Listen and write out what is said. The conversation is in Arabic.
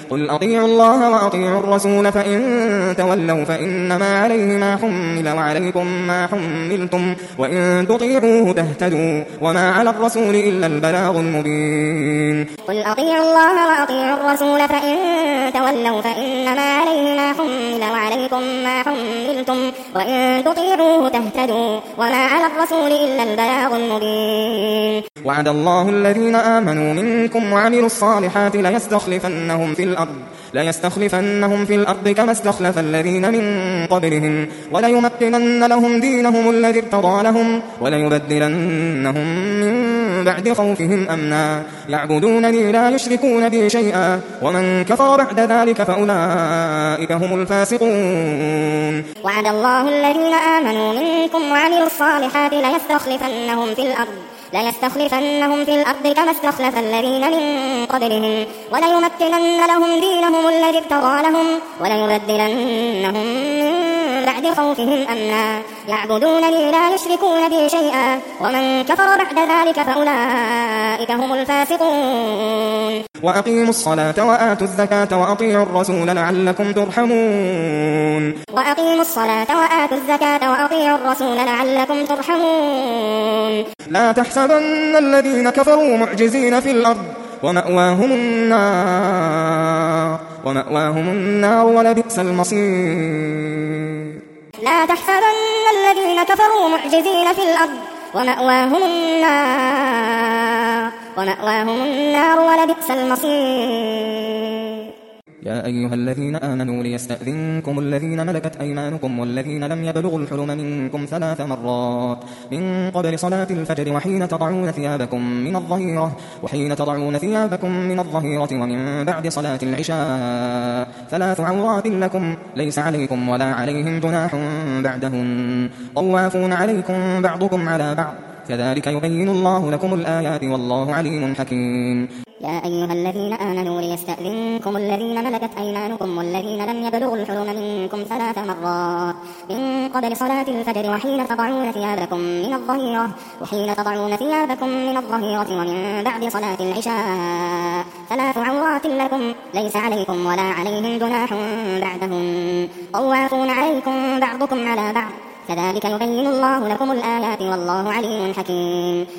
قل أطيعوا الله وأطيعوا الرسول فإن تولوا فإنما عليه ما حمل وعليكم ما حملتم وإن تطيعوه تهتدوا وما على الرسول إلا البلاغ المبين. قل أطيعوا الله وأطيعوا الرسول فإن تولوا فإنما عليه ما حمل وعليكم ما حملتم وإن تطيعوه تهتدوا وما على الرسول إلا البلاغ المبين. وعد الله الذين آمنوا منكم وعملوا الصالحات ليستخلفنهم في الأرض كما استخلف الذين من قبلهم وليمكنن لهم دينهم الذي ارتضى لهم وليبدلنهم من بعد خوفهم أمنا يعبدونني لا يشركون بي شيئا ومن كفر بعد ذلك فأولئك هم الفاسقون. وعد الله الذين آمنوا منكم وعملوا الصالحات ليستخلفنهم في الأرض كما استخلف الذين من قبلهم وليمكنن لهم دينهم الذي ارتضى لهم وليبدلنهم من بعد خوفهم أمنا يعبدونني لا يشركون بي شيئا ومن كفر بعد ذلك فأولئك هم الفاسقون. وأقيموا الصلاة وآتوا الزكاة وأطيعوا الرسول لعلكم ترحمون. وأقيموا الصلاة وآتوا الزكاة وأطيعوا الرسول لعلكم ترحمون. لا تحسبن الذين كفروا معجزين في الأرض ومأواهم النار ولبئس المصير. لا تحسبن الذين كفروا معجزين في الأرض ومأواهم النار ولبئس المصير. يا أيها الذين آمنوا ليستأذنكم الذين ملكت أيمانكم والذين لم يبلغوا الحلم منكم 3 مرات من قبل صلاة الفجر وحين تضعون ثيابكم من الظهيرة ومن بعد صلاة العشاء 3 عورات لكم ليس عليكم ولا عليهم جناح بعدهن طوافون عليكم بعضكم على بعض كذلك يبين الله لكم الآيات والله عليم حكيم. يا أيها الذين آمنوا ليستأذنكم الذين ملكت أيمانكم والذين لم يبلغوا الحلم منكم 3 مرات من قبل صلاة الفجر وحين تضعون ثيابكم من الظهيرة ومن بعد صلاة العشاء 3 عورات لكم ليس عليكم ولا عليهم جناح بعدهن طوافون عليكم بعضكم على بعض كذلك يبين الله لكم الآيات والله عليم حكيم.